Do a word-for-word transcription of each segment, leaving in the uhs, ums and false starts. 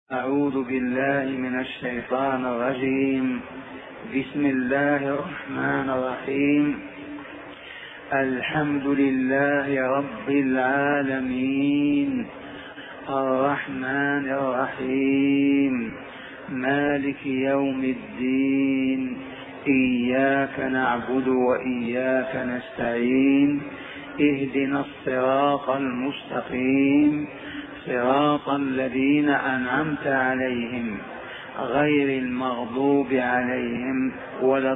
أعوذ بالله من الشيطان الرجيم. بسم الله الرحمن الرحيم. الحمد لله رب العالمين، الرحمن الرحيم، مالك يوم الدين، إياك نعبد وإياك نستعين، اهدنا الصراط المستقيم، صراط الذين أنعمت عليهم غير المغضوب عليهم ولا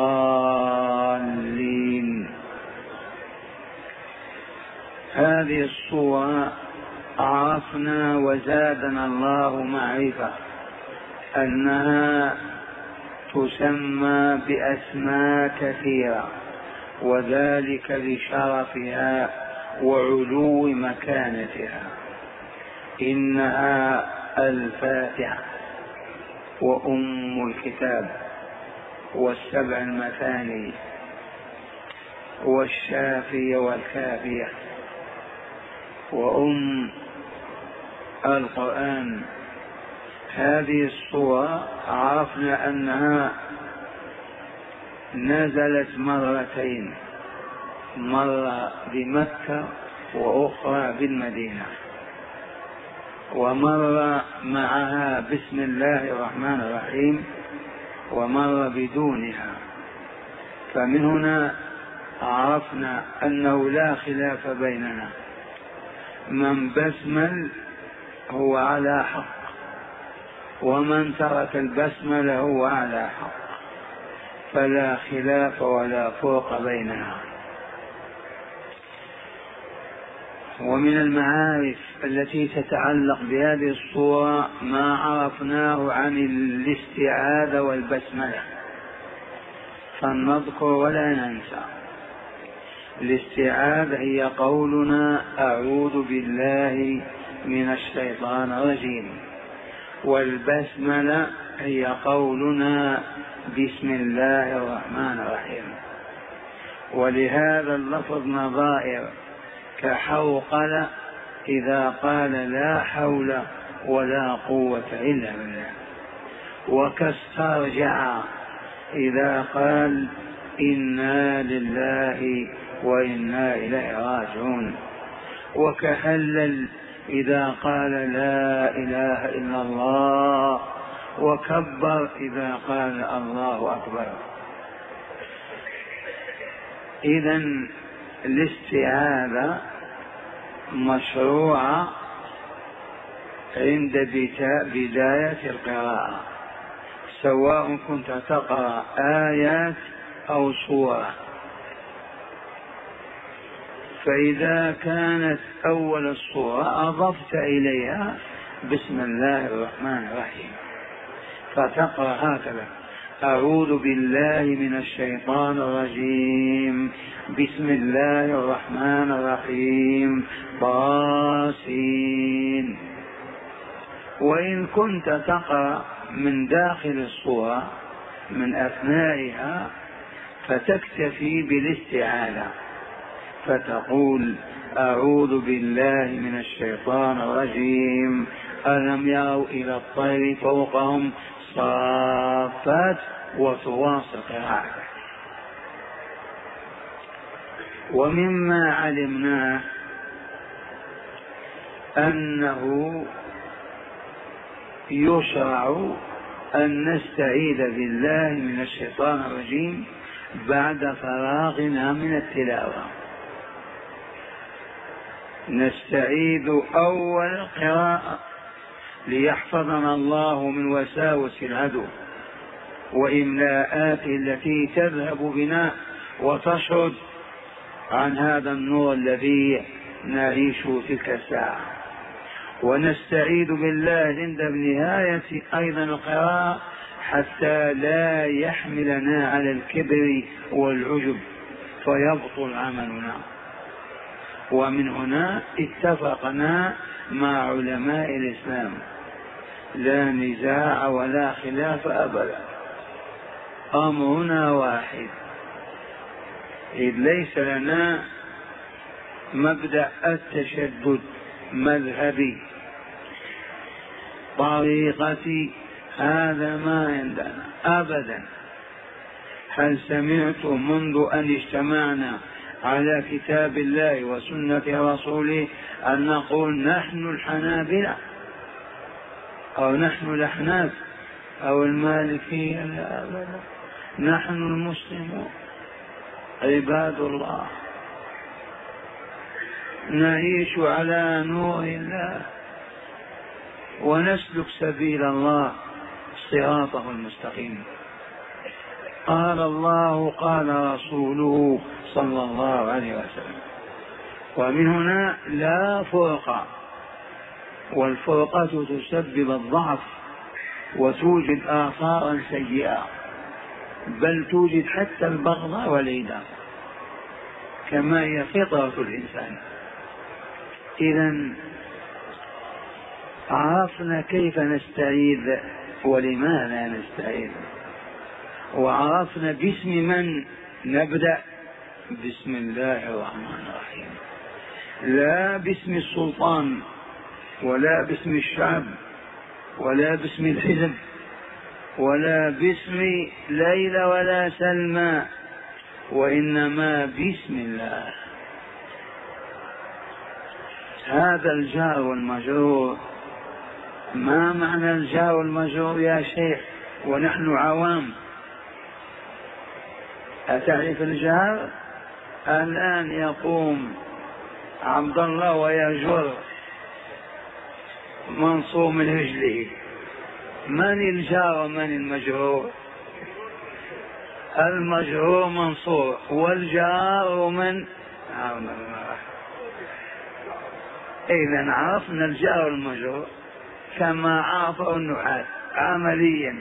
الضالين. هذه الصورة عرفنا وزادنا الله معرفة أنها تسمى بأسماء كثيرة، وذلك لشرفها وعلو مكانتها. إنها الفاتحة وأم الكتاب والسبع المثاني والشافية والكافية وأم القرآن. هذه الصورة عرفنا أنها نزلت مرتين، مرة بمكة وأخرى بالمدينة، ومر معها بسم الله الرحمن الرحيم، ومر بدونها. فمن هنا عرفنا أنه لا خلاف بيننا، من بسمل هو على حق، ومن ترك البسمل هو على حق، فلا خلاف ولا فرق بينها. ومن المعارف التي تتعلق بهذه الصورة ما عرفناه عن الاستعاذة والبسملة، فلنذكر ولا ننسى. الاستعاذة هي قولنا أعوذ بالله من الشيطان الرجيم، والبسملة هي قولنا بسم الله الرحمن الرحيم. ولهذا اللفظ نظائر، كحوقل إذا قال لا حول ولا قوة إلا بالله، وكاسترجع إذا قال إنا لله وإنا إليه راجعون، وكهلل إذا قال لا إله إلا الله، وكبر إذا قال الله أكبر. إذن الاستعاذة مشروعة عند بداية القراءة، سواء كنت تقرأ آيات أو سورة. فإذا كانت أول السورة أضفت إليها بسم الله الرحمن الرحيم، فتقرأ هكذا: أعوذ بالله من الشيطان الرجيم، بسم الله الرحمن الرحيم، طاسين. وإن كنت تقرأ من داخل الصورة من أثنائها فتكتفي بالاستعاذة، فتقول أعوذ بالله من الشيطان الرجيم، ألم يروا إلى الطير فوقهم صافات، وتواصل قراءته. ومما علمناه أنه يشرع أن نستعيذ بالله من الشيطان الرجيم بعد فراغنا من التلاوة. نستعيذ أول القراءة ليحفظنا الله من وساوس العدو وإملاءاته التي تذهب بنا وتشرد عن هذا النور الذي نعيش تلك الساعة. ونستعيذ بالله عند نهاية أيضا القراءة حتى لا يحملنا على الكبر والعجب فيبطل عملنا. ومن هنا اتفقنا مع علماء الإسلام، لا نزاع ولا خلاف أبدا، أمرنا واحد، إذ ليس لنا مبدأ التشدد مذهبي، طريقة، هذا ما عندنا أبدا. هل سمعتم منذ أن اجتمعنا على كتاب الله وسنة رسوله أن نقول نحن الحنابلة أو نحن الأحناف أو المالكية؟ لا أبدا، نحن المسلمون عباد الله، نعيش على نور الله ونسلك سبيل الله صراطه المستقيم. قال الله قال رسوله صلى الله عليه وسلم. ومن هنا لا فرقة، والفرقة تسبب الضعف وتوجد آثارا سيئة، بل توجد حتى البغضاء والعداء كما هي فطرة الإنسان. إذن عرفنا كيف نستعيذ ولماذا نستعيذ، وعرفنا باسم من نبدأ. بسم الله الرحمن الرحيم، لا باسم السلطان ولا باسم الشعب ولا باسم الحزب ولا باسم ليلى ولا سلمى، وإنما بسم الله. هذا الجار والمجرور. ما معنى الجار والمجرور يا شيخ ونحن عوام؟ أتعرف الجار؟ الآن يقوم عبد الله ويجر منصور من رجله، من الجار ومن المجرور؟ المجرور منصور والجار من؟ إذن عرفنا الجار والمجرور كما عرفه النحاة عمليا.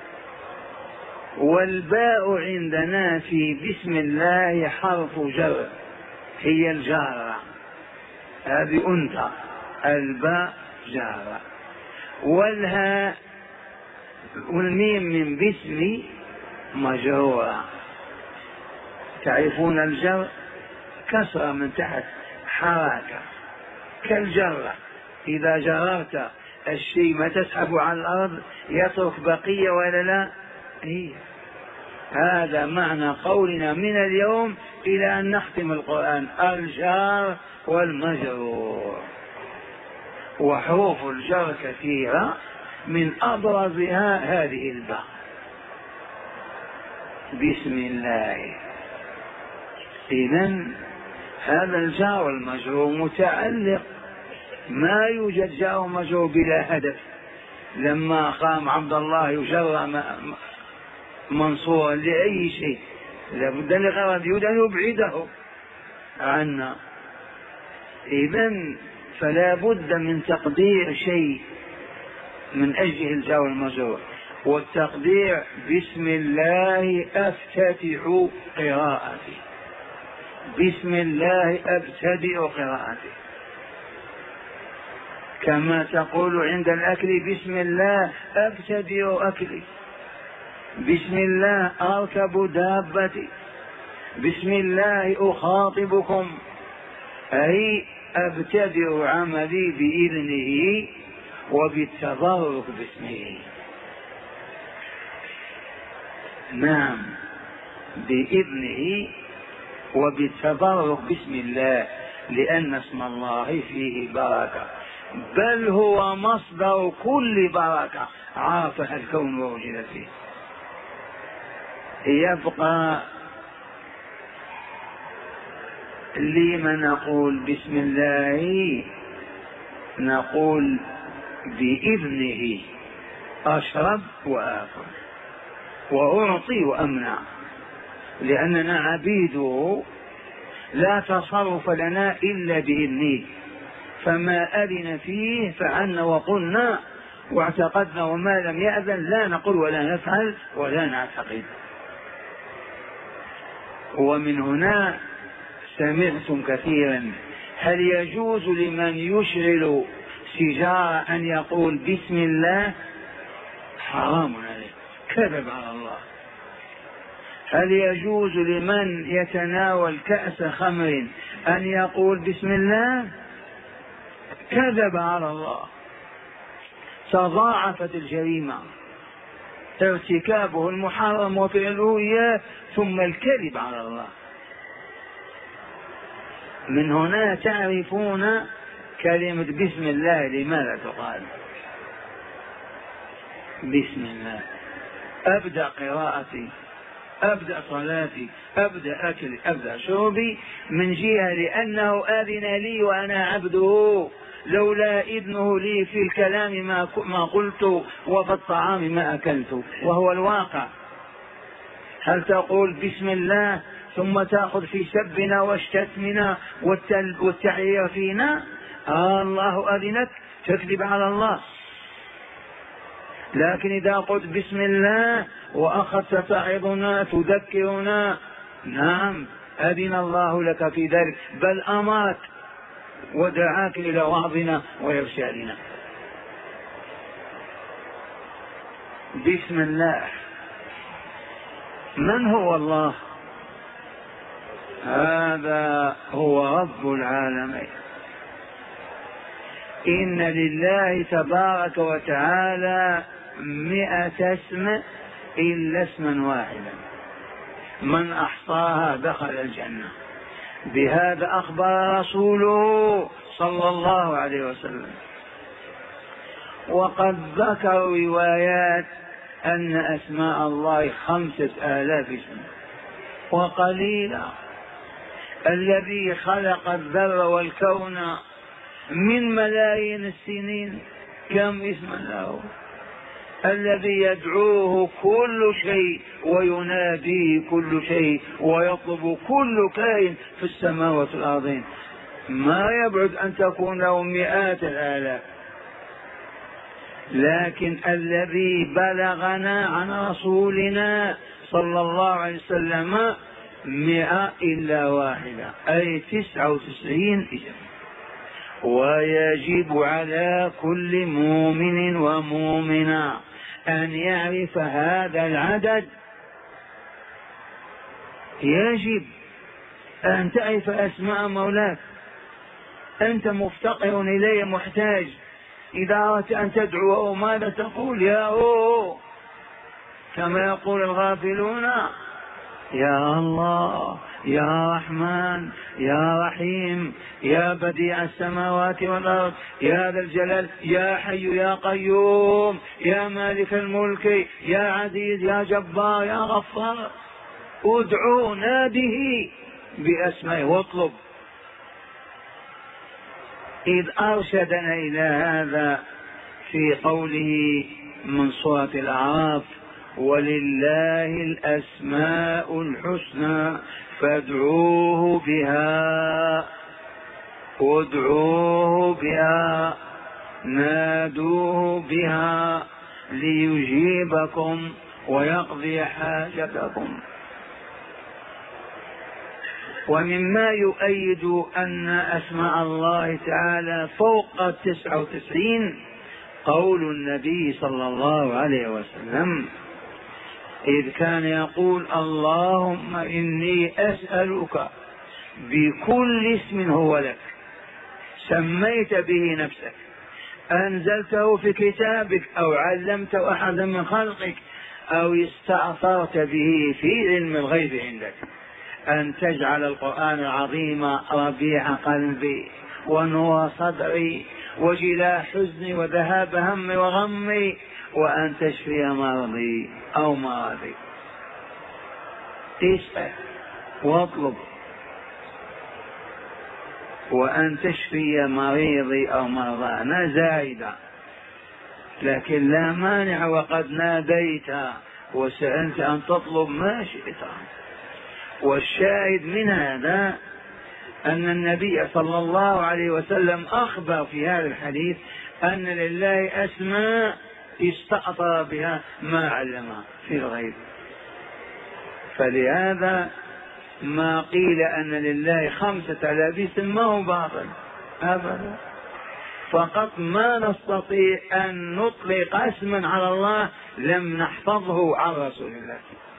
والباء عندنا في بسم الله حرف جر، هي الجارة، هذه أنت، الباء جارة، والهاء والميم من باسم مجرورة. تعرفون الجر؟ كسرة من تحت، حركة كالجرة، إذا جررت الشيء ما تسحب على الأرض يترك بقية ولا لا؟ هي هذا معنى قولنا من اليوم إلى أن نختم القرآن، الجار والمجرور. وحروف الجر كثيرة، من أبرزها هذه الباء، بسم الله. إذن هذا الجار والمجرور متعلق، ما يوجد جار ومجرور بلا هدف. لما قام عبد الله يجر منصورا لأي شيء لابد لغرض يريد أن يبعده عنا. إذن فلا بد من تقدير شيء من أجل الجار والمجرور، والتقدير بسم الله أفتتح قراءتي، بسم الله أبتدئ قراءتي، كما تقول عند الأكل بسم الله أبتدئ أكلي، بسم الله أركب دابتي، بسم الله أخاطبكم، أي أبتدئ عملي بإذنه وبالتبرك باسمه. نعم، بإذنه وبالتبرك باسم الله، لأن اسم الله فيه بركة، بل هو مصدر كل بركة عرفها الكون ووجد فيه. يبقى لما نقول بسم الله؟ نقول بإذنه أشرب وآكل وأعطي وأمنع، لأننا عبيده لا تصرف لنا إلا بإذنه، فما أذن فيه فعلنا وقلنا واعتقدنا، وما لم يأذن لا نقول ولا نفعل ولا نعتقد. ومن هنا سمعتم كثيرا هل يجوز لمن يشغل سجارة أن يقول بسم الله؟ حرام عليه، كذب على الله. هل يجوز لمن يتناول كأس خمر أن يقول بسم الله؟ كذب على الله. تضاعفت الجريمة، ارتكابه المحرم وفعله إياه، ثم الكذب على الله. من هنا تعرفون كلمة بسم الله لماذا تقال. بسم الله، أبدأ قراءتي، أبدأ صلاتي، أبدأ أكلي، أبدأ شربي من جهة لأنه آذن لي وأنا عبده، لولا إذنه لي في الكلام ما قلت وفي الطعام ما أكلت، وهو الواقع. هل تقول بسم الله ثم تأخذ في سبنا وشتمنا والتحية فينا؟ آه الله أذنك، تكذب على الله. لكن إذا قلت بسم الله وأخذت تعظنا تذكرنا، نعم أذن الله لك في ذلك، بل أمرك ودعاك إلى وعظنا وإرشادنا. بسم الله. من هو الله؟ هذا هو رب العالمين. إن لله تبارك وتعالى مئة اسم إلا اسما واحدا، من أحصاها دخل الجنة. بهذا أخبر رسوله صلى الله عليه وسلم. وقد ذكر روايات أن أسماء الله خمسة آلاف اسم وقليلا. الذي خلق الذر والكون من ملايين السنين كم اسم له؟ الذي يدعوه كل شيء ويناديه كل شيء ويطلب كل كائن في السماوات والأرضين، ما يبعد أن تكون له مئات الآلاف. لكن الذي بلغنا عن رسولنا صلى الله عليه وسلم مئة إلا واحدة، أي تسعة وتسعين اسم. ويجب على كل مؤمن ومؤمنة أن يعرف هذا العدد. يجب أن تعرف أسماء مولاك، أنت مفتقر إليه محتاج. إذا أردت أن تدعو ماذا تقول؟ يا هو، كما يقول الغافلون، يا الله، يا رحمن، يا رحيم، يا بديع السماوات والأرض، يا ذا الجلال، يا حي يا قيوم، يا مالك الملك، يا عزيز، يا جبار، يا غفار. ادعو، ناده بأسمائه واطلب. إذ أرشدنا إلى هذا في قوله من سورة الأعراف: ولله الأسماء الحسنى فادعوه بها، ادعوه بها، نادوه بها ليجيبكم ويقضي حاجتكم. ومما يؤيد أن أسماء الله تعالى فوق التسعة وتسعين قول النبي صلى الله عليه وسلم، إذ كان يقول: اللهم إني أسألك بكل اسم هو لك سميت به نفسك، أنزلته في كتابك، أو علمته أحدا من خلقك، أو استأثرت به في علم الغيب عندك، أن تجعل القرآن العظيم ربيع قلبي ونور صدري وجلاء حزني وذهاب همي وغمي، وأن تشفي مرضي أو مرضي. اسأل واطلب. وأن تشفي مريضي أو مرضانا زائدة، لكن لا مانع وقد ناديت وسألت أن تطلب ما شئت. والشاهد من هذا أن النبي صلى الله عليه وسلم أخبر في هذا الحديث أن لله أسماء استأثر بها ما علمها في الغيب. فلهذا ما قيل أن لله خمسة آلاف اسم ما هو باطل أبدا، فقط ما نستطيع أن نطلق اسما على الله لم نحفظه عن رسول الله،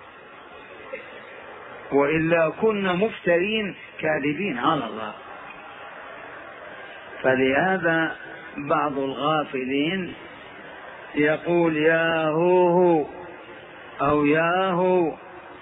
وإلا كنا مفترين كاذبين على الله. فلهذا بعض الغافلين يقول يا هو أو يا هو،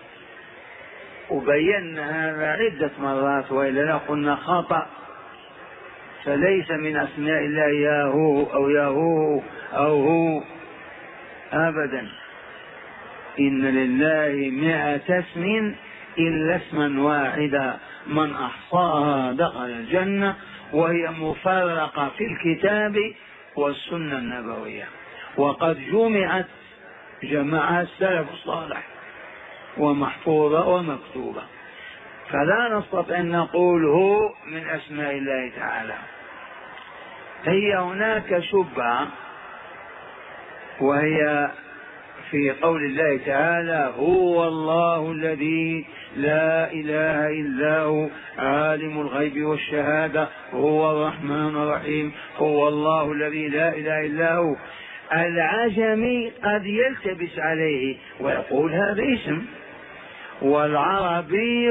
وبينا هذا عدة مرات وإلا لا قلنا خطأ، فليس من أسماء الله يا هو أو يا هو أو هو أبدا. إن لله مئة اسم إلا اسما واحدا من أحصاها دخل الجنة، وهي مفرقة في الكتاب والسنة النبوية، وقد جمعت جمعها السلف الصالح ومحفوظة ومكتوبة، فلا نستطيع أن نقول هو من أسماء الله تعالى. هي هناك شبهة، وهي في قول الله تعالى هو الله الذي لا إله إلا هو عالم الغيب والشهادة هو الرحمن الرحيم، هو الله الذي لا إله إلا هو. العجمي قد يلتبس عليه ويقول هذا اسم، والعربي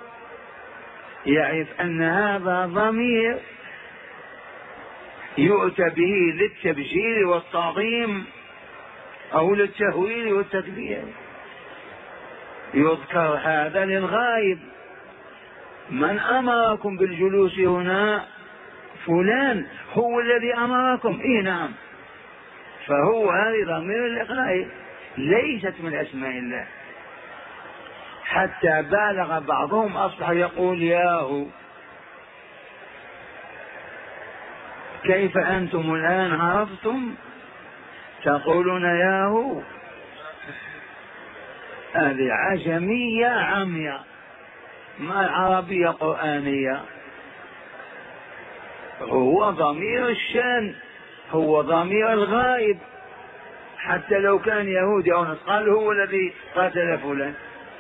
يعرف أن هذا ضمير يؤتى به للتبجيل والتعظيم أو للتهويل والتكبير. يذكر هذا للغائب، من أمركم بالجلوس هنا؟ فلان هو الذي أمركم. إيه نعم، فهو هذه ضمير للغائب ليست من أسماء الله، حتى بالغ بعضهم أصبح يقول ياهو. كيف أنتم الآن عرفتم تقولون ياهو؟ هذه عجمية عمية، ما العربية قرآنية. هو ضمير الشان، هو ضمير الغائب، حتى لو كان يهودي أو نصراني هو الذي قاتل فلان،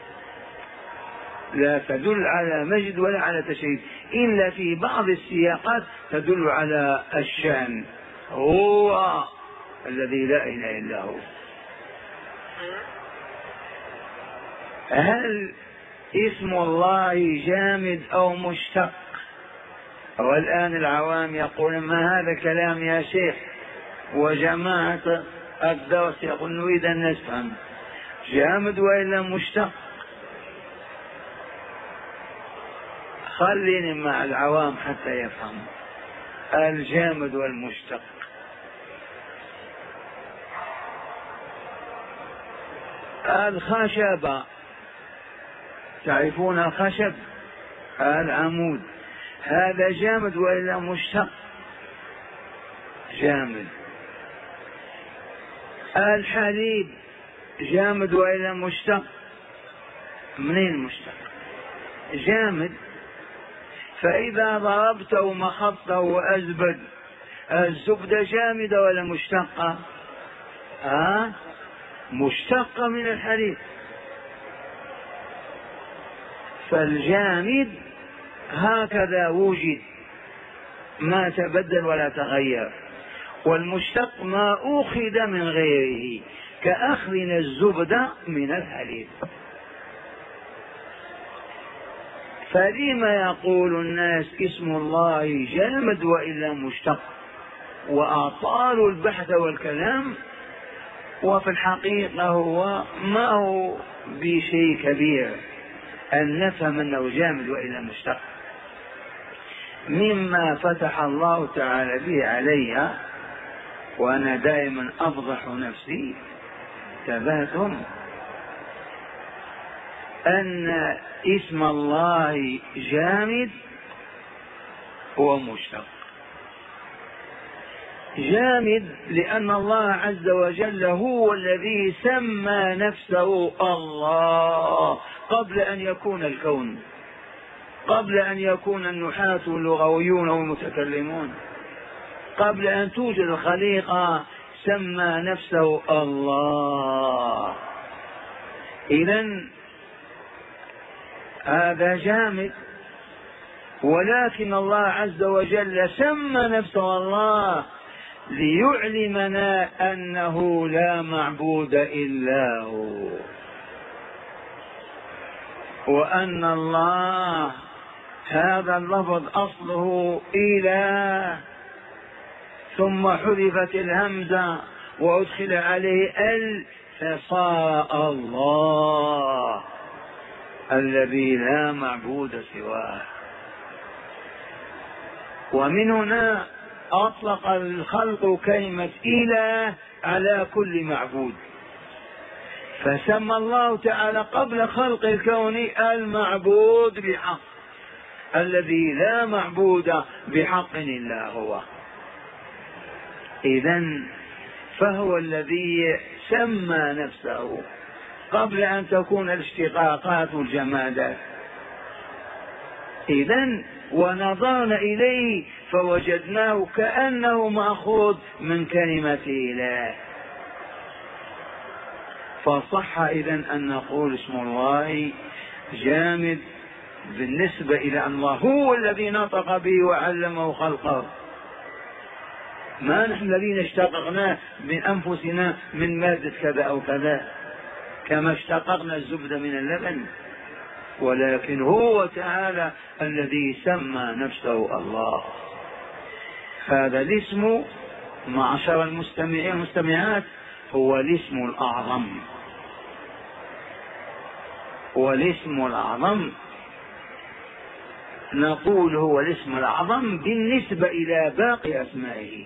لا تدل على مجد ولا على تشريف، إلا في بعض السياقات تدل على الشان. هو الذي لا إله إلا هو. هل اسم الله جامد أو مشتق؟ والآن العوام يقول ما هذا كلام يا شيخ، وجماعة الدرس يقول نريد أن نفهم جامد وإلا مشتق. خليني مع العوام حتى يفهموا الجامد والمشتق. الخشب، تعرفون الخشب العمود، هذا جامد وإلا مشتق؟ جامد. الحليب جامد وإلا مشتق؟ منين مشتق؟ جامد. فإذا ضربته ومخطه وأزبد، الزبدة جامدة ولا مشتقة؟ ها؟ مشتقة من الحليب. فالجامد هكذا وجد، ما تبدل ولا تغير، والمشتق ما أخذ من غيره، كأخذنا الزبدة من الحليب. فلما يقول الناس اسم الله جامد وإلا مشتق، وأطالوا البحث والكلام، وفي الحقيقة هو ما هو بشيء كبير أن نفهم أنه جامد وإلا مشتق. مما فتح الله تعالى به عليها، وأنا دائما أفضح نفسي تباتهم، أن اسم الله جامد ومشتق. جامد لأن الله عز وجل هو الذي سمى نفسه الله قبل أن يكون الكون، قبل أن يكون النحاة واللغويون والمتكلمون، قبل أن توجد الخليقة سمى نفسه الله. إذن هذا جامد، ولكن الله عز وجل سمى نفسه الله ليعلمنا أنه لا معبود إلا هو، وأن الله هذا اللفظ أصله إله، ثم حذفت الهمزة وأدخل عليه ال فصار الله الذي لا معبود سواه. ومن هنا أطلق الخلق كلمة إله على كل معبود، فسمى الله تعالى قبل خلق الكون المعبود بحق، الذي لا معبود بحق إلا هو. إذن فهو الذي سمى نفسه قبل أن تكون الاشتقاقات والجمادات. إذن ونظرنا إليه فوجدناه كأنه مأخوذ من كلمة إله، فصح إذن أن نقول اسم الله جامد بالنسبة إلى أن الله هو الذي نطق به وعلمه خلقه، ما نحن الذين اشتققناه من أنفسنا من مادة كذا أو كذا كما اشتققنا الزبد من اللبن، ولكن هو تعالى الذي سمى نفسه الله. هذا الاسم معشر المستمعين والمستمعات هو الاسم الأعظم، والاسم الأعظم نقول هو الاسم الأعظم بالنسبة إلى باقي أسمائه.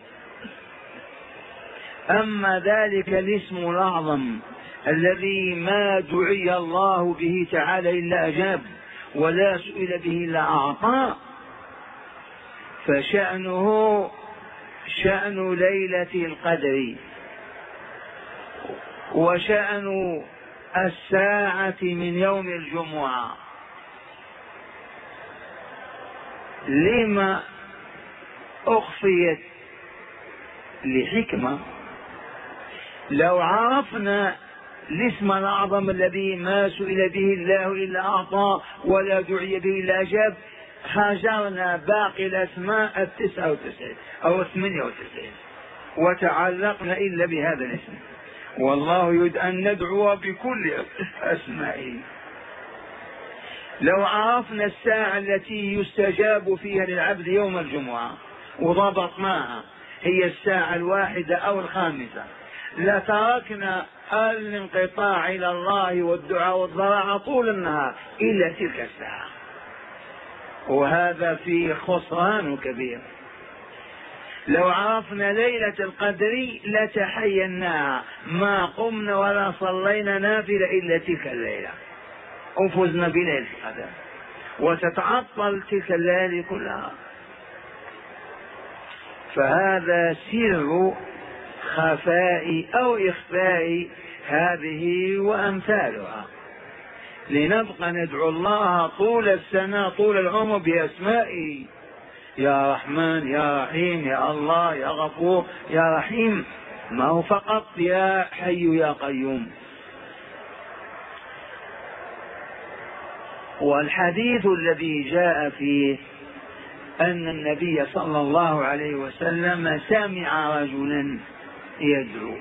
أما ذلك الاسم الأعظم الذي ما دعي الله به تعالى إلا أجاب ولا سئل به إلا أعطى، فشأنه شأن ليلة القدر وشأن الساعة من يوم الجمعة. لما أخفيت؟ لحكمة. لو عرفنا الاسم الأعظم الذي ما سئل به الله إلا أعطى ولا دعي به إلا أجاب، هاجرنا باقي الأسماء التسعة وتسعين أو الثمانية وتسعين وتعلقنا إلا بهذا الاسم. والله يريد أن ندعو بكل أسمائه. لو عرفنا الساعة التي يستجاب فيها للعبد يوم الجمعة وضبطناها هي الساعة الواحدة أو الخامسة، لتركنا الانقطاع إلى الله والدعاء والضراعة طول النهار إلا تلك الساعة، وهذا فيه خسران كبير. لو عرفنا ليلة القدر لتحيناها، ما قمنا ولا صلينا نافلة إلا تلك الليلة وفزنا بليلة القدر، وتتعطل تلك الليالي كلها. فهذا سر خفاء أو إخفاء هذه وأمثالها، لنبقى ندعو الله طول السنة طول العمر بأسمائه، يا رحمن يا رحيم يا الله يا غفور يا رحيم، ما هو فقط يا حي يا قيوم. والحديث الذي جاء فيه أن النبي صلى الله عليه وسلم سمع رجلا يدعو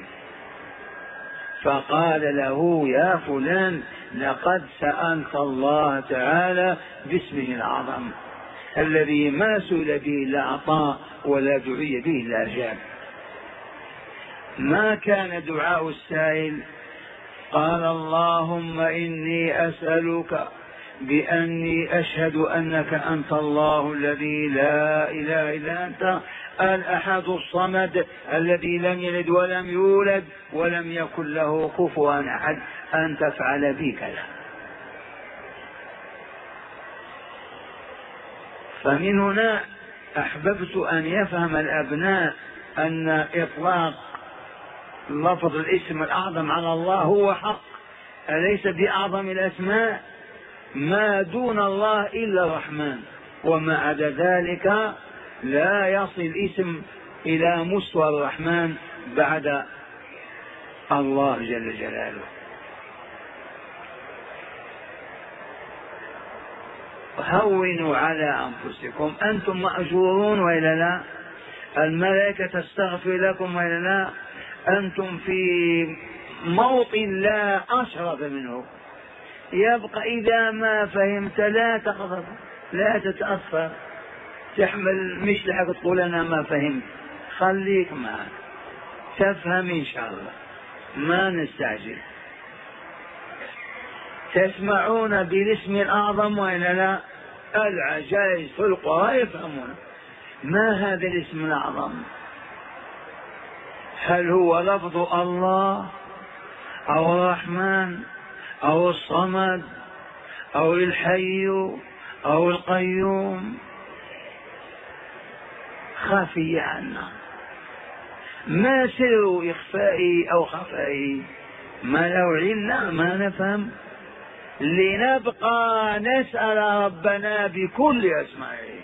فقال له يا فلان لقد سألت الله تعالى باسمه الأعظم الذي ما سئل به إلا أعطى ولا دعي به إلا أجاب. ما كان دعاء السائل؟ قال اللهم إني أسألك بأني أشهد أنك أنت الله الذي لا إله إلا أنت الأحد الصمد الذي لم يلد ولم يولد ولم يكن له كفوا أحد أن تفعل بي كذا. فمن هنا أحببت أن يفهم الأبناء أن إطلاق لفظ الاسم الأعظم على الله هو حق، أليس بأعظم الأسماء؟ ما دون الله إلا الرحمن، وما عدا ذلك لا يصل اسم إلى مستوى الرحمن بعد الله جل جلاله. هونوا على أنفسكم، أنتم مأجورون وإلا لا؟ الملائكة تستغفر لكم وإلا لا؟ أنتم في موطن لا أشرف منه. يبقى إذا ما فهمت لا تغضب لا تتأثر تحمل مش لحق تقول أنا ما فهمت، خليك معك تفهم إن شاء الله، ما نستعجل. تسمعون بالاسم الأعظم وإلا لا؟ العجائز في القرآن يفهمون. ما هذا الاسم الأعظم؟ هل هو لفظ الله أو الرحمن أو الصمد أو الحي أو القيوم؟ خفي عنا، ما سر إخفائه أو خفائه؟ ما لو علمنا ما نفهم، لنبقى نسأل ربنا بكل أسمائه،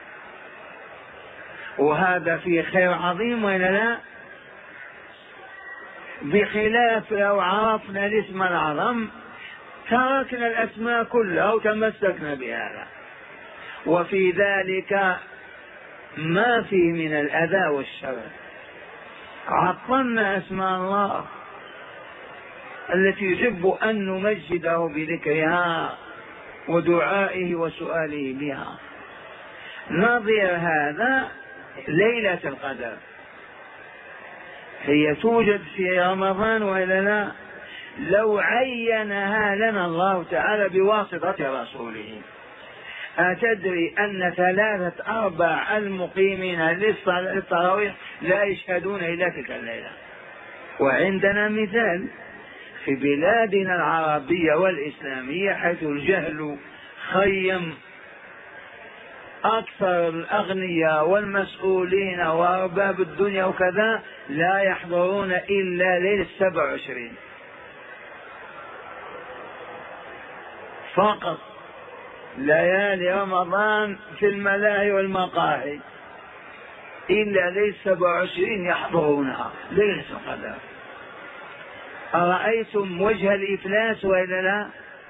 وهذا فيه خير عظيم ولا لا؟ بخلاف لو عرفنا الاسم الأعظم تركنا الأسماء كلها وتمسكنا بهذا، وفي ذلك ما فيه من الأذى والشر. عطلنا أسماء الله التي يجب أن نمجده بذكرها ودعائه وسؤاله بها. نظير هذا ليلة القدر، هي توجد في رمضان وإلا لا؟ لو عينها لنا الله تعالى بواسطة رسوله. أتدري أن ثلاثة أرباع المقيمين للتراويح لا يشهدون إلا تلك الليلة؟ وعندنا مثال في بلادنا العربية والإسلامية حيث الجهل خيم أكثر الأغنياء والمسؤولين وأرباب الدنيا وكذا لا يحضرون إلا ليلة سبع وعشرين فقط. ليالي رمضان في الملاهي والمقاهي إلا ليلة سبع وعشرين يحضرونها ليلة القدر. أرأيتم وجه الإفلاس وإلا لا؟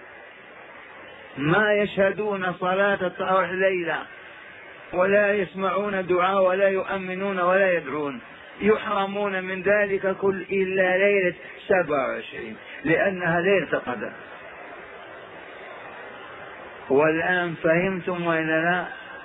ما يشهدون صلاة التراويح ليلة ولا يسمعون دعاء ولا يؤمنون ولا يدعون، يحرمون من ذلك كل إلا ليلة سبع وعشرين لأنها ليلة القدر. والآن فهمتم وإلا لا؟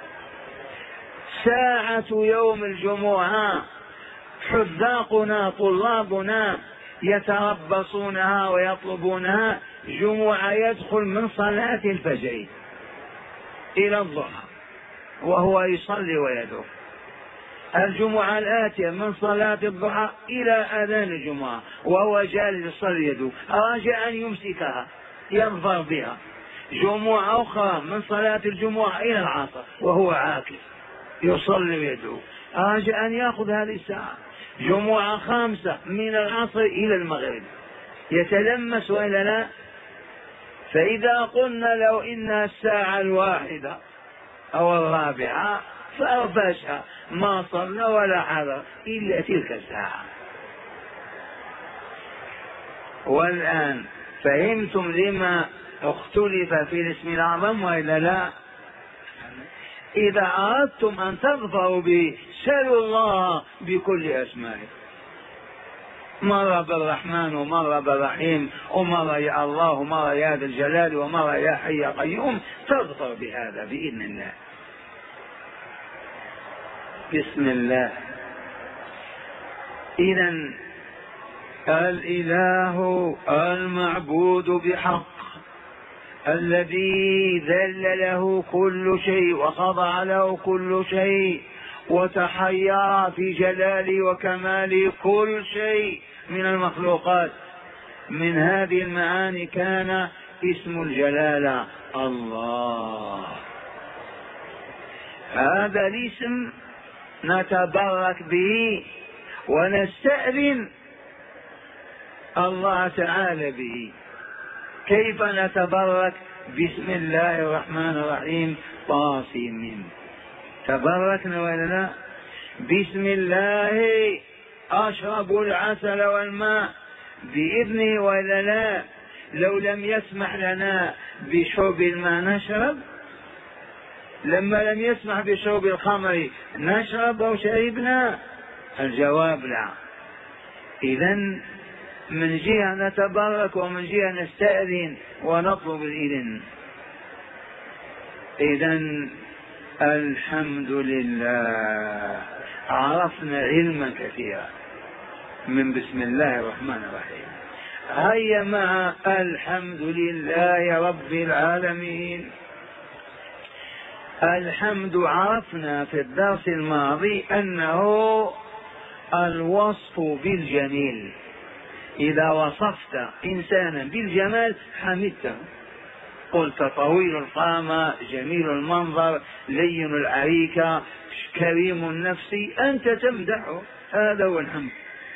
ساعة يوم الجمعة حذاقنا طلابنا يتربصونها ويطلبونها. جمعة يدخل من صلاة الفجر إلى الضحى وهو يصلي ويدعو، الجمعة الآتية من صلاة الضحى إلى أذان الجمعة وهو جالس يصلي يدعو، أراد أن يمسكها ينظر بها. جمعة أخرى من صلاة الجمعة إلى العصر وهو عاكف يصلي ويدعو، أراد أن يأخذ هذه الساعة. جمعة خامسة من العصر إلى المغرب يتلمس وإلا لا؟ فإذا قلنا لو إن الساعة الواحدة أو الرابعة فأرباشها ما صلى ولا حضر إلا تلك الساعة. والآن فهمتم لما اختلف في الاسم الأعظم وإلا لا؟ إذا أردتم أن تظفروا به سلوا الله بكل أسمائه، مرة بالرحمن ومرة بالرحيم ومرة يا الله ومرة يا ذا الجلال ومرة يا حي يا قيوم، تظفر بهذا بإذن الله. بسم الله. إذن الإله المعبود بحق الذي ذل له كل شيء وخضع له كل شيء وتحير في جلال وكمال كل شيء من المخلوقات، من هذه المعاني كان اسم الجلالة الله. هذا الاسم نتبرك به ونستأذن الله تعالى به. كيف نتبرك؟ بسم الله الرحمن الرحيم طاسم. تبركنا ولا لا؟ بسم الله أشرب العسل والماء بإذنه ولا لا؟ لو لم يسمح لنا بشرب الماء نشرب؟ لما لم يسمح بشرب الخمر نشرب أو شربنا؟ الجواب لا. إذن من جهة نتبرك ومن جهة نستأذن ونطلب الإذن. إذن الحمد لله عرفنا علما كثيرا. من بسم الله الرحمن الرحيم. هيا مع الحمد لله رب العالمين. الحمد عرفنا في الدرس الماضي أنه الوصف بالجميل. إذا وصفت إنسانا بالجمال حمدته، قلت طويل القامة، جميل المنظر، لين العريكة، كريم النفس، أنت تمدحه، هذا هو الحمد.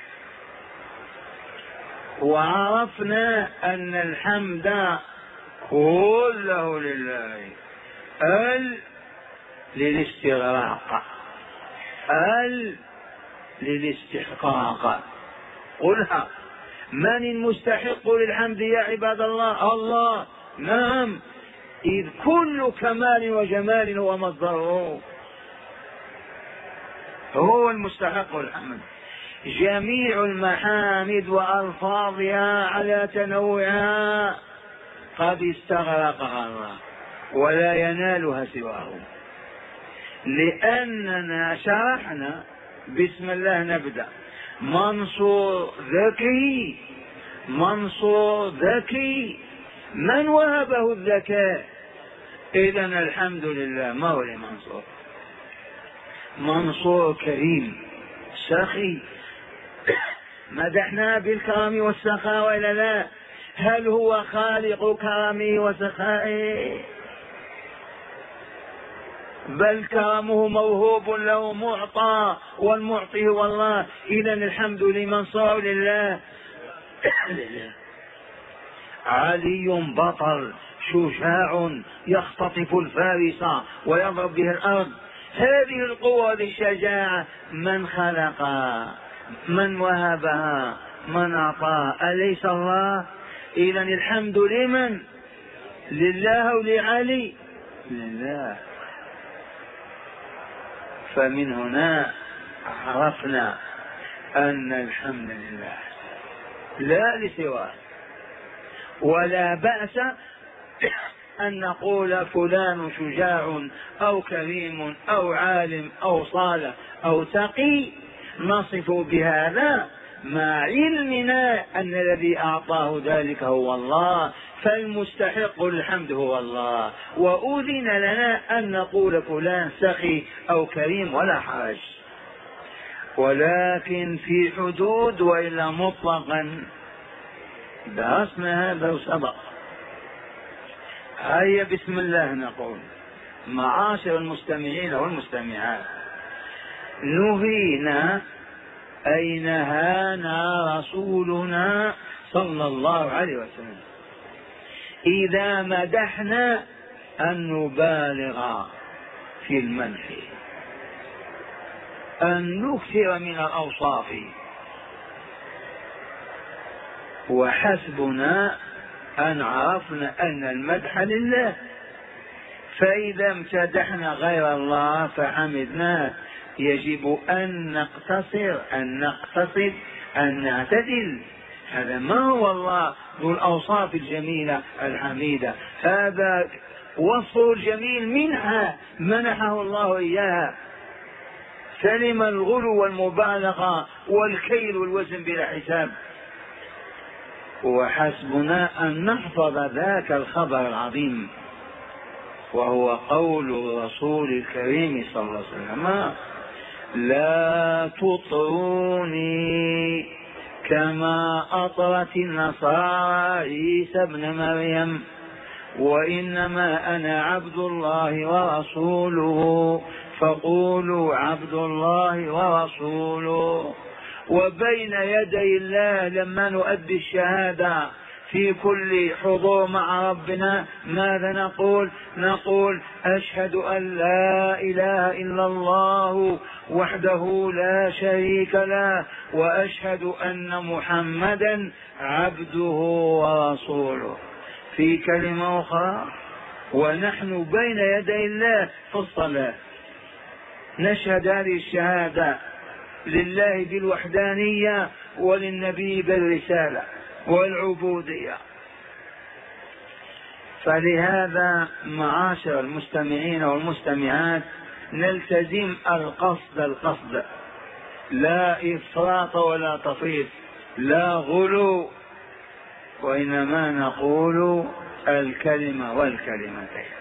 وعرفنا أن الحمد كله لله، ال للاستغراق، ال للاستحقاق. قلها: من المستحق للحمد يا عباد الله؟ الله. نعم، إذ كل كمال وجمال هو مصدره، هو المستحق للحمد. جميع المحامد وألفاظها على تنوعها قد استغرقها الله ولا ينالها سواه، لأننا شرحنا بسم الله نبدأ. منصور ذكي، منصور ذكي، من وهبه الذكاء؟ إذن الحمد لله. ما هو لمنصور؟ منصور كريم سخي، مدحنا بالكرم والسخاء وإلا لا؟ هل هو خالق كرمه وسخائه؟ بل كرمه موهوب له معطى، والمعطي هو الله. إذن الحمد لمن صار لله. علي بطل شجاع يختطف الفارس ويضرب به الأرض. هذه القوة بالشجاعة من خلقها؟ من وهبها؟ من أعطاها؟ أليس الله؟ إذن الحمد لمن؟ لله ولعلي؟ لله. فمن هنا عرفنا أن الحمد لله لا لسواه. ولا بأس أن نقول فلان شجاع أو كريم أو عالم أو صالح أو تقي، نصف بهذا مع علمنا أن الذي أعطاه ذلك هو الله، فالمستحق للحمد هو الله. وأذن لنا أن نقول فلان سخي أو كريم ولا حرج، ولكن في حدود، وإلا مطلقا درسنا هذا وسبق. هيا بسم الله نقول. معاشر المستمعين والمستمعات، نهينا أي نهانا رسولنا صلى الله عليه وسلم إذا مدحنا أن نبالغ في المدح، أن نكثر من الأوصاف، وحسبنا أن عرفنا أن المدح لله. فإذا امتدحنا غير الله فحمدناه، يجب أن نقتصر، أن نقتصد، أن نعتدل. هذا ما هو الله ذو الأوصاف الجميلة الحميدة، هذا وصفه الجميل منها منحه الله إياها. سلم الغلو والمبالغة والكيل والوزن بلا حساب. وحسبنا أن نحفظ ذاك الخبر العظيم، وهو قول الرسول الكريم صلى الله عليه وسلم: لا تطروني كما أطرت النصارى عيسى ابن مريم، وإنما أنا عبد الله ورسوله، فقولوا عبد الله ورسوله. وبين يدي الله لما نؤدي الشهادة في كل حضور مع ربنا ماذا نقول؟ نقول: أشهد أن لا إله إلا الله وحده لا شريك له، وأشهد أن محمدا عبده ورسوله. في كلمة أخرى: ونحن بين يدي الله في الصلاة نشهد هذه الشهادة لله بالوحدانية وللنبي بالرسالة والعبودية. فلهذا معاشر المستمعين والمستمعات نلتزم القصد القصد لا إفراط ولا تفريط، لا غلو، وإنما نقول الكلمة والكلمتين.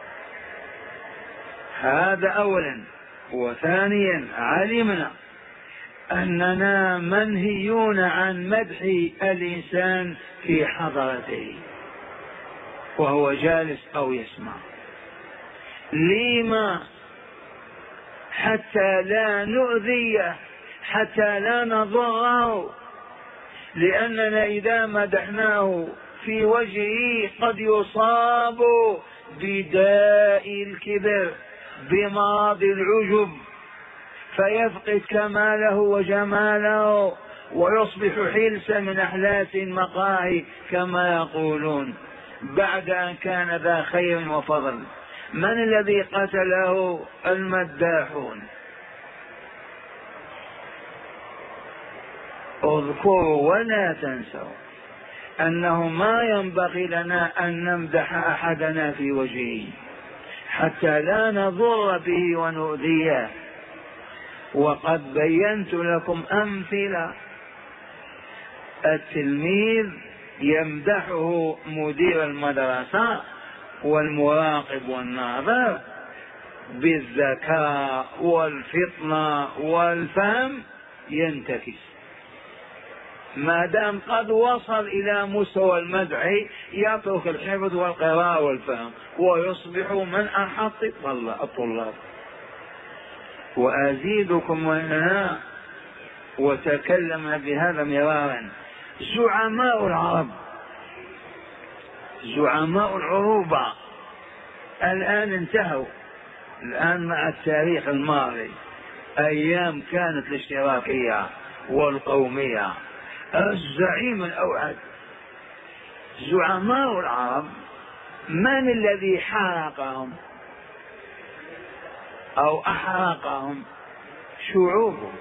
هذا أولا. وثانيا علمنا أننا منهيون عن مدح الإنسان في حضرته وهو جالس أو يسمع. لما؟ حتى لا نؤذيه، حتى لا نضره، لأننا إذا مدحناه في وجهه قد يصاب بداء الكبر، بمرض العجب، فيفقد كماله وجماله ويصبح حلسا من أحلاس المقاهي كما يقولون، بعد أن كان ذا خير وفضل. من الذي قتله؟ المداحون. اذكروا ولا تنسوا أنه ما ينبغي لنا أن نمدح أحدنا في وجهه حتى لا نضر به ونؤذيه. وقد بينت لكم أمثلة. التلميذ يمدحه مدير المدرسة والمراقب والناظر بالذكاء والفطنة والفهم، ينتكس. ما دام قد وصل إلى مستوى المدح يترك الحفظ والقراءة والفهم ويصبح من أحط الطلاب. وأزيدكم وإننا وتكلمنا بهذا مرارا، زعماء العرب، زعماء العروبة الآن انتهوا. الآن مع التاريخ الماضي، أيام كانت الاشتراكية والقومية، الزعيم الأوعد. زعماء العرب من الذي حرقهم أو أحرقهم؟ شعوبهم.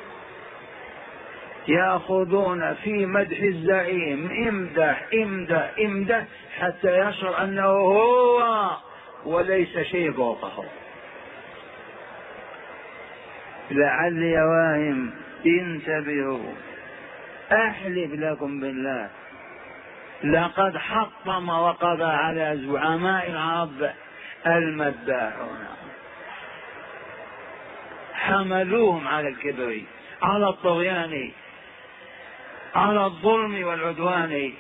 يأخذون في مدح الزعيم، امدح امدح امدح حتى يشعر أنه هو وليس شيء فوقه. لعلي واهم انتبهوا، أحلف لكم بالله لقد حطم وقضى على زعماء العرب المداحون، حملوهم على الكبر، على الطغيان، على الظلم والعدوان.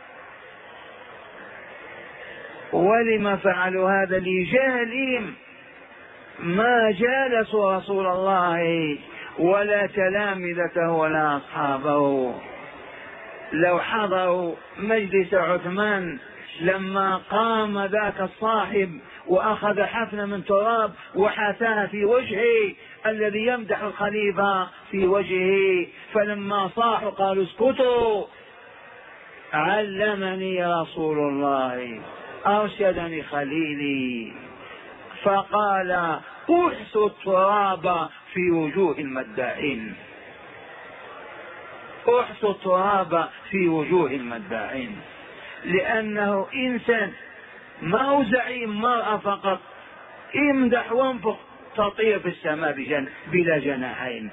ولما فعلوا هذا؟ لجهلهم، ما جالسوا رسول الله ولا تلامذته ولا أصحابه. لو حضروا مجلس عثمان لما قام ذاك الصاحب وأخذ حفنة من تراب وحاثاها في وجهه الذي يمدح الخليفة في وجهه، فلما صاحوا قالوا اسكتوا، علمني رسول الله، أرشدني خليلي، فقال احثوا التراب في وجوه المداحين، احثوا التراب في وجوه المداحين. لأنه إنسان، ما هو زعيم مرأة فقط، امدح وانفق تطير في السماء بجن بلا جناحين.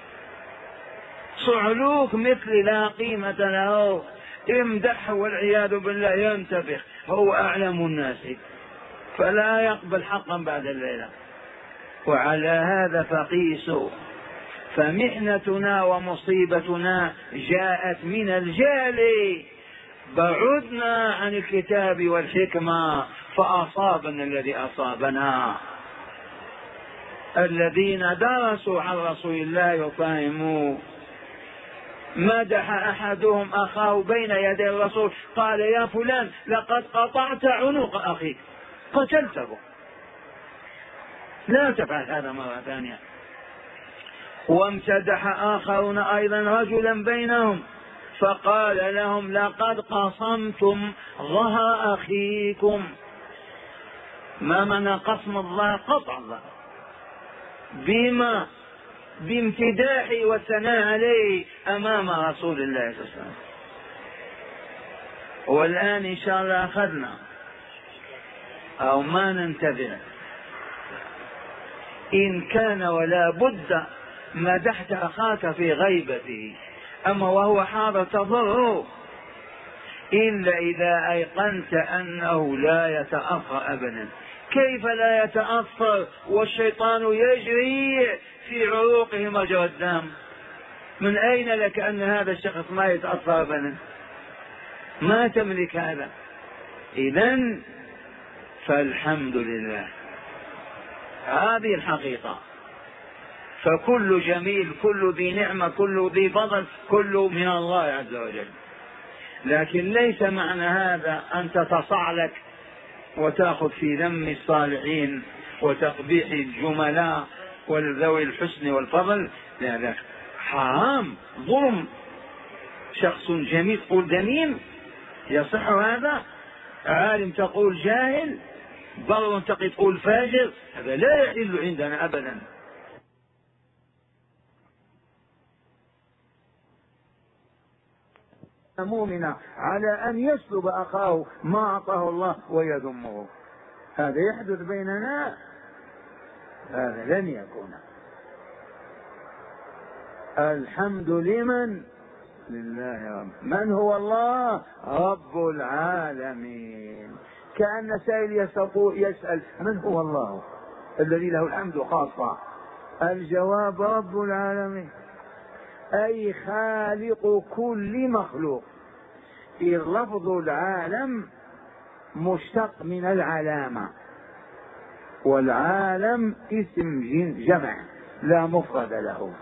صعلوك مثل لا قيمة له، امدحه والعياذ بالله ينتفخ، هو أعلم الناس فلا يقبل حقا بعد الليلة. وعلى هذا فقيسوا، فمحنتنا ومصيبتنا جاءت من الجهل، بعدنا عن الكتاب والحكمة فأصابنا الذي أصابنا. الذين درسوا عن رسول الله يفهموا. مدح أحدهم أخاه بين يدي الرسول قال يا فلان لقد قطعت عنق أخيك، قتلته، لا تفعل هذا مرة ثانية. وامتدح آخرون أيضا رجلا بينهم فقال لهم لقد قصمتم ظهر أخيكم. ما معنى قسم الظهر؟ قطع الظهر. بما؟ بامتداحه والثناء عليه أمام رسول الله صلى الله عليه وسلم. والآن إن شاء الله أخذنا أو ما ننتبه، إن كان ولا بد مدحت أخاك في غيبته، أما وهو حاضر تضره، إلا إذا أيقنت أنه لا يتأثر أبدا. كيف لا يتأثر والشيطان يجري في عروقه مجرى الدم؟ من أين لك أن هذا الشخص ما يتأثر أبدا؟ ما تملك هذا. إذن فالحمد لله، هذه الحقيقة. فكل جميل، كل ذي نعمة، كل ذي فضل، كل من الله عز وجل. لكن ليس معنى هذا أن تتصعلك وتأخذ في ذم الصالحين وتقبيح الجملاء والذوي الحسن والفضل، لا لا، حرام، ظلم. شخص جميل تقول دميم، يصح هذا؟ عالم تقول جاهل، بر تقي تقول فاجر، هذا لا يحل عندنا أبدا. مؤمنا على أن يسلب أخاه ما أعطاه الله ويذمه، هذا يحدث بيننا؟ هذا لن يكون. الحمد لمن؟ لله. رب. من هو الله؟ رب العالمين. كأن سائل يسأل من هو الله الذي له الحمد خاصة؟ الجواب رب العالمين، أي خالق كل مخلوق. إذ لفظ العالم مشتق من العلامة، والعالم اسم جمع لا مفرد له،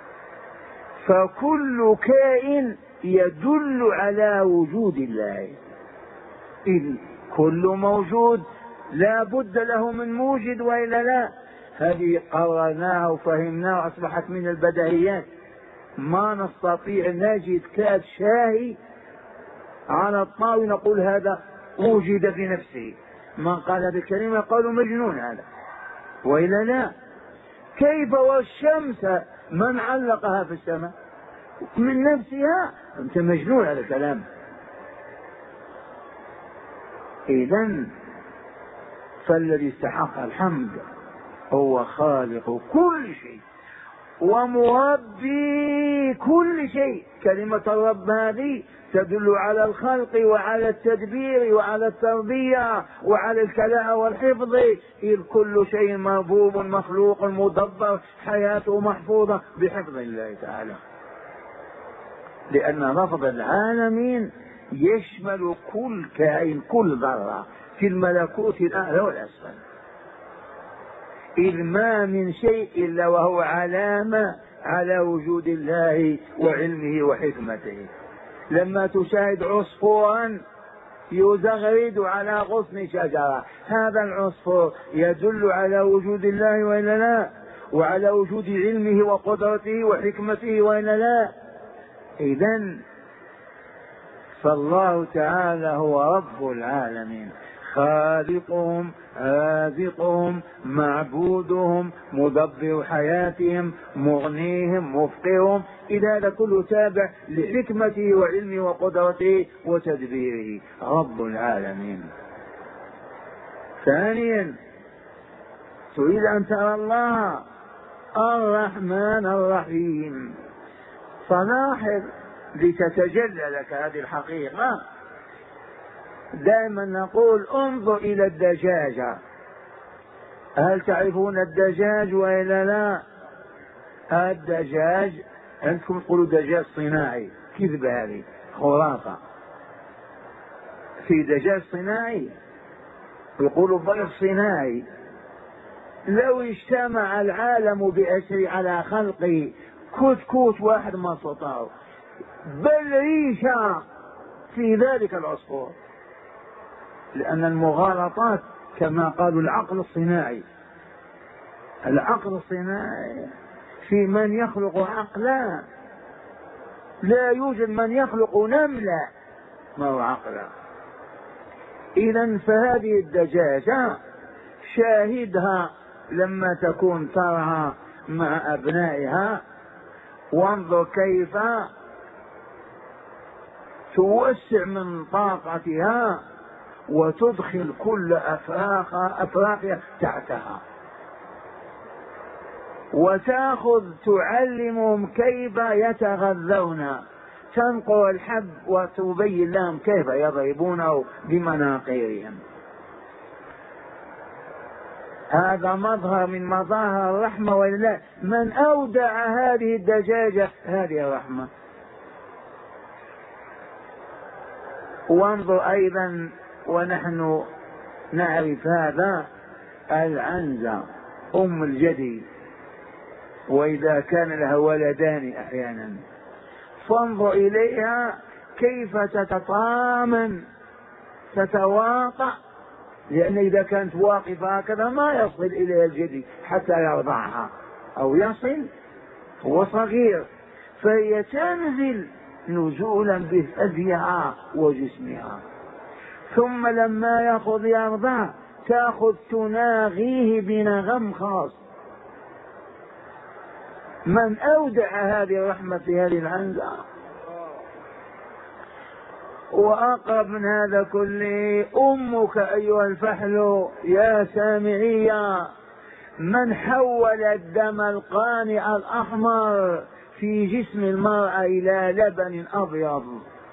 فكل كائن يدل على وجود الله. إذ كل موجود لا بد له من موجد وإلا لا. هذه قرأناها وفهمناها وأصبحت من البديهيات. ما نستطيع نجد كاس شاهي على الطاولة نقول هذا وجد في نفسه. من قال بالكلمة قالوا مجنون هذا وإلا لا. كيف والشمس من علقها في السماء من نفسها؟ أنت مجنون هذا الكلام. إذن فالذي استحق الحمد هو خالق كل شيء ومربي كل شيء. كلمة الرب هذه تدل على الخلق وعلى التدبير وعلى التربية وعلى الكلاء والحفظ. إذ كل شيء مربوب مخلوق مدبر، حياته محفوظة بحفظ الله تعالى. لأن لفظ العالمين يشمل كل كائن، كل ذرة في الملكوت الأعلى والأسفل. إذ ما من شيء إلا وهو علامة على وجود الله وعلمه وحكمته. لما تشاهد عصفورا يزغرد على غصن شجرة، هذا العصفور يدل على وجود الله وإلا لا، وعلى وجود علمه وقدرته وحكمته وإلا لا. إذن فالله تعالى هو رب العالمين، خالقهم، رازقهم، معبودهم، مدبر حياتهم، مغنيهم، مفقرهم. إلى هذا كله تابع لحكمته وعلمه وقدرته وتدبيره، رب العالمين. ثانيا تريد أن ترى الله الرحمن الرحيم، فلاحظ لتتجلى لك هذه الحقيقة. دائما نقول انظر إلى الدجاجة، هل تعرفون الدجاج وإلا لا؟ الدجاج عندكم تقولوا دجاج صناعي، كذبة هذه، خرافة. في دجاج صناعي يقولوا بيض صناعي. لو اجتمع العالم بأسر على خلق كتكوت واحد ما استطاعوا، بل ريشة في ذلك العصفور. لأن المغالطات كما قالوا العقل الصناعي، العقل الصناعي في من يخلق عقلا، لا يوجد من يخلق نملة ما هو عقلا. إذن فهذه الدجاجة شاهدها لما تكون ترعى مع أبنائها، وانظر كيف توسع من طاقتها وتدخل كل أفراخها أفراخها تحتها. وتأخذ تعلمهم كيف يتغذون، تنقر الحب وتبين لهم كيف يضربونه بمناقيرهم. هذا مظهر من مظاهر الرحمة ولله. من أودع هذه الدجاجة هذه الرحمة. وانظر أيضا ونحن نعرف هذا، العنزة أم الجدي وإذا كان لها ولدان أحيانا، فانظر إليها كيف تتطامن تتواطأ، لأن إذا كانت واقفة هكذا ما يصل إليها الجدي حتى يرضعها أو يصل، هو صغير، فهي تنزل نزولا بثديها وجسمها، ثم لما يأخذ يرضع تأخذ تناغيه بنغم خاص. من أودع هذه الرحمة في هذه العنزة؟ وأقرب من هذا كله أمك أيها الفحل يا سامعية، من حول الدم القانع الأحمر في جسم المرأة إلى لبن أبيض.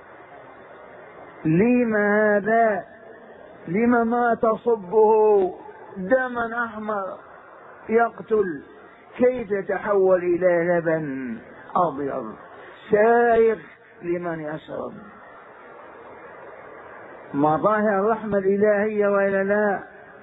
لما هذا؟ لما ما تصبه دما أحمر يقتل، كيف يتحول إلى لبن أبيض سائغ لمن يشرب؟ مظاهر الرحمة الإلهية وإلا لا؟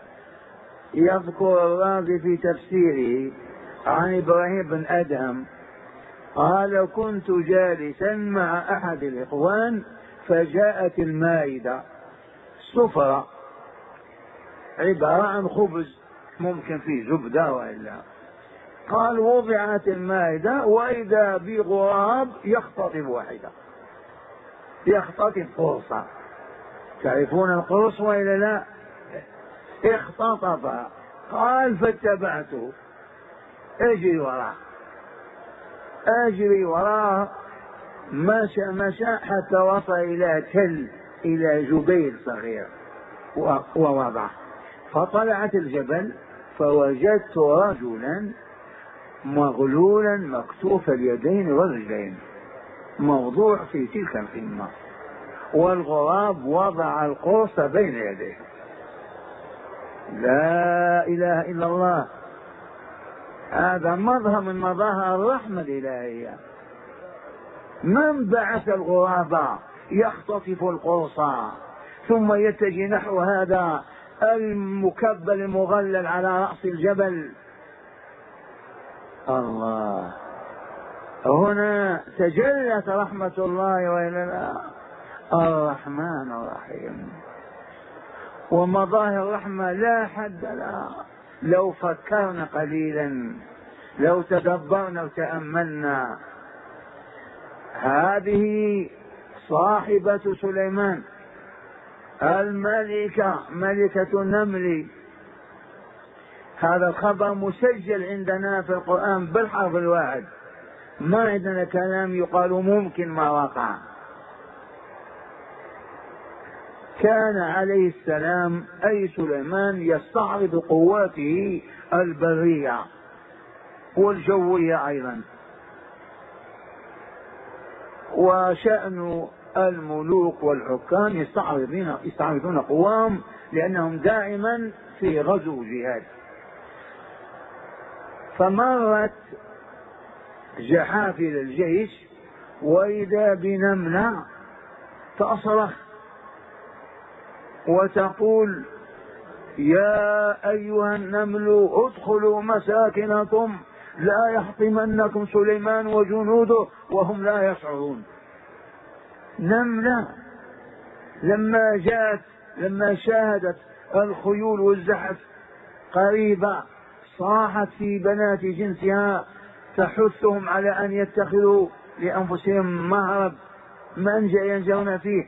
يذكر الرازي في تفسيره عن إبراهيم بن أدهم قال: كنت جالسا مع أحد الإخوان فجاءت المائدة سفرة عبارة عن خبز ممكن فيه زبدة وإلا، قال وضعت المائدة وإذا بغراب يختطف واحدة، يختطف قرصة، تعرفون القرص وإلا لا؟ اختطف، قال فاتبعته اجري وراه اجري وراه مشى مشى حتى وصل إلى تل، إلى جبيل صغير ووضع، فطلعت الجبل فوجدت رجلا مغلولا مكتوف اليدين والرجلين موضوع في تلك القمة، والغراب وضع القرص بين يديه. لا إله إلا الله. هذا مظهر من مظاهر الرحمة الإلهية. من بعث الغراب يختطف القرص ثم يتجه نحو هذا المكبل المغلل على رأس الجبل؟ الله. هنا تجلت رحمة الله وإلا لا؟ الرحمن الرحيم. ومظاهر الرحمة لا حد لها. لو فكرنا قليلا، لو تدبرنا وتأملنا، هذه صاحبة سليمان الملكة، ملكة النمل. هذا الخبر مسجل عندنا في القرآن بالحرف الواحد، ما عندنا كلام يقال ممكن ما وقع. كان عليه السلام أي سليمان يستعرض قواته البرية والجوية أيضا. وشأن الملوك والحكام يستعرضون يستعرضون قواهم لأنهم دائما في غزو جهاد. فمرت جحافل الجيش وإذا بنملة تصرخ وتقول: يا أيها النمل ادخلوا مساكنكم لا يحطمنكم سليمان وجنوده وهم لا يشعرون. نملة لما جاءت لما شاهدت الخيول والزحف قريبة صاحت في بنات جنسها تحثهم على أن يتخذوا لأنفسهم مهرب منجأ ينجون فيه.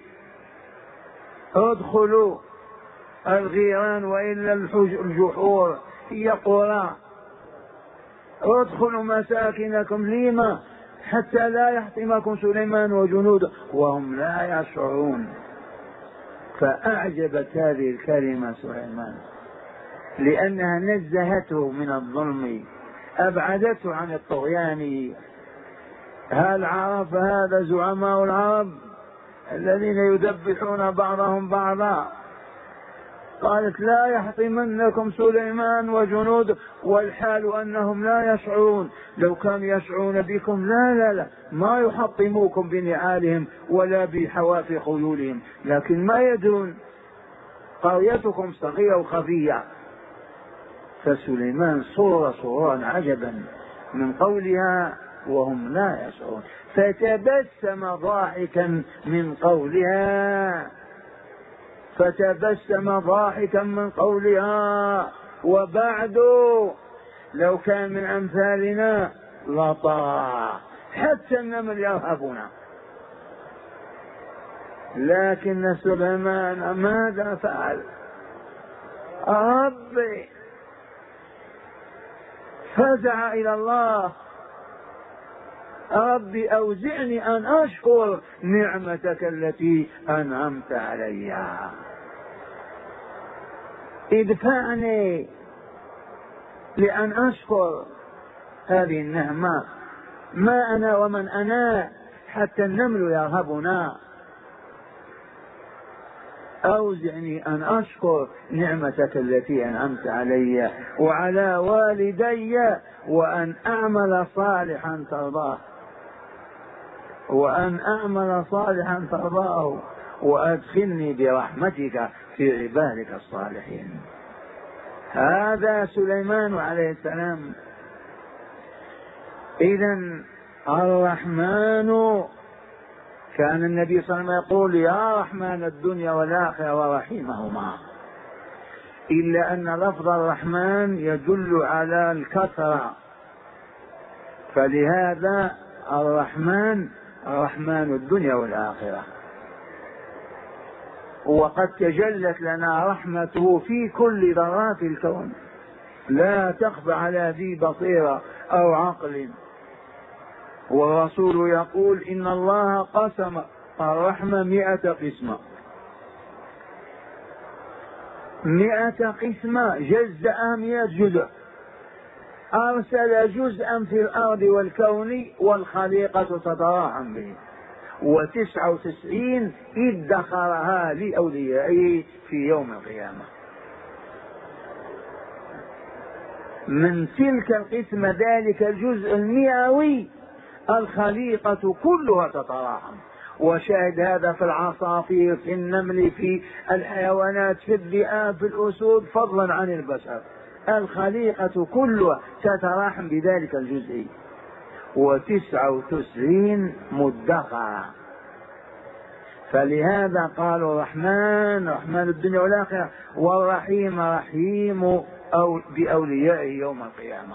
ادخلوا الغيران وإلا الجحور هي قرى، ادخلوا مساكنكم لما حتى لا يحطمكم سليمان وجنوده وهم لا يشعرون. فأعجبت هذه الكلمة سليمان لأنها نزهته من الظلم أبعدته عن الطغيان. هل عرف هذا زعماء العرب الذين يذبحون بعضهم بعضا؟ قالت لا يحطمنكم سليمان وجنوده، والحال أنهم لا يشعرون. لو كانوا يشعرون بكم لا لا لا ما يحطموكم بنعالهم ولا بحواف خيولهم، لكن ما يدرون قريتكم صغيرة وخفية. فسليمان صور صورا عجبا من قولها وهم لا يشعرون، فتبسم ضاحكا من قولها فتبسم ضاحكا من قولها. وبعد لو كان من أمثالنا لطاع، حتى النمل يرهبنا، لكن سليمان ماذا فعل؟ ربي فزع إلى الله: ربي أوزعني أن أشكر نعمتك التي أنعمت علي، ادفعني لأن أشكر هذه النعمة. ما أنا ومن أنا حتى النمل يرهبنا. أوزعني أن أشكر نعمتك التي أنعمت علي وعلى والدي وأن أعمل صالحا ترضاه وأن أعمل صالحا ترضاه وأدخلني برحمتك في عبادك الصالحين. هذا سليمان عليه السلام. إذن الرحمن، كان النبي صلى الله عليه وسلم يقول: يا رحمن الدنيا والآخرة ورحيمهما، إلا أن لفظ الرحمن يدل على الكثرة، فلهذا الرحمن رحمن الدنيا والآخرة. وقد تجلت لنا رحمته في كل ذرات الكون، لا تخفى على ذي بصيرة أو عقل. والرسول يقول: إن الله قسم الرحمة مئة قسمة، مئة قسمة جزأ مئة جزء، أرسل جزءا في الأرض والكون والخليقة تتراحم به، وتسعة وتسعين ادخرها لأوليائه في يوم القيامة. من تلك القسمة ذلك الجزء المئوي الخليقة كلها تتراحم. وشاهد هذا في العصافير، في النمل، في الحيوانات، في الذئاب، في الأسود، فضلا عن البشر. الخليقة كلها تتراحم بذلك الجزء، وتسعة وتسعين مدخرة. فلهذا قالوا الرحمن رحمن الدنيا والآخرة، والرحيم رحيم أو بأوليائه يوم القيامة.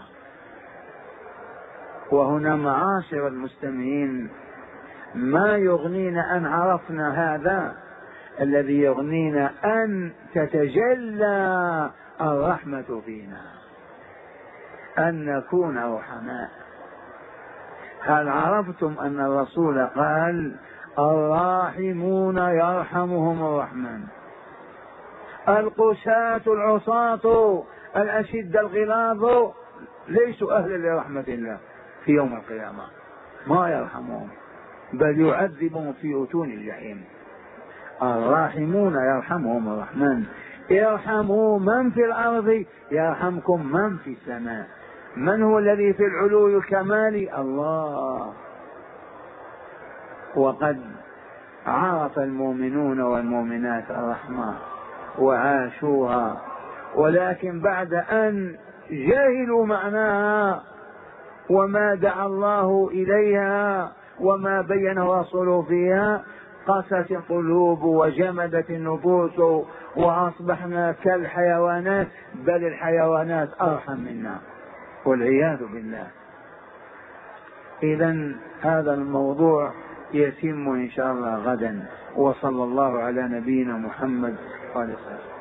وهنا معاشر المستمعين، ما يغنينا أن عرفنا هذا، الذي يغنينا أن تتجلى الرحمة فينا، أن نكون رحماء. هل عرفتم أن الرسول قال: الراحمون يرحمهم الرحمن، القساة العصاة الأشد الغلاظ ليسوا أهلا لرحمة الله في يوم القيامة، ما يرحمهم بل يعذبهم في أتون الجحيم. الراحمون يرحمهم الرحمن. ارحموا من في الأرض يرحمكم من في السماء. من هو الذي في العلو الكمال؟ الله. وقد عرف المؤمنون والمؤمنات الرحمة وعاشوها، ولكن بعد أن جاهلوا معناها وما دعا الله إليها وما بين رسوله فيها، قست القلوب وجمدت النفوس وأصبحنا كالحيوانات، بل الحيوانات أرحم منا والعياذ بالله. إذن هذا الموضوع يتم إن شاء الله غدا. وصلى الله على نبينا محمد وعلى آله وسلم.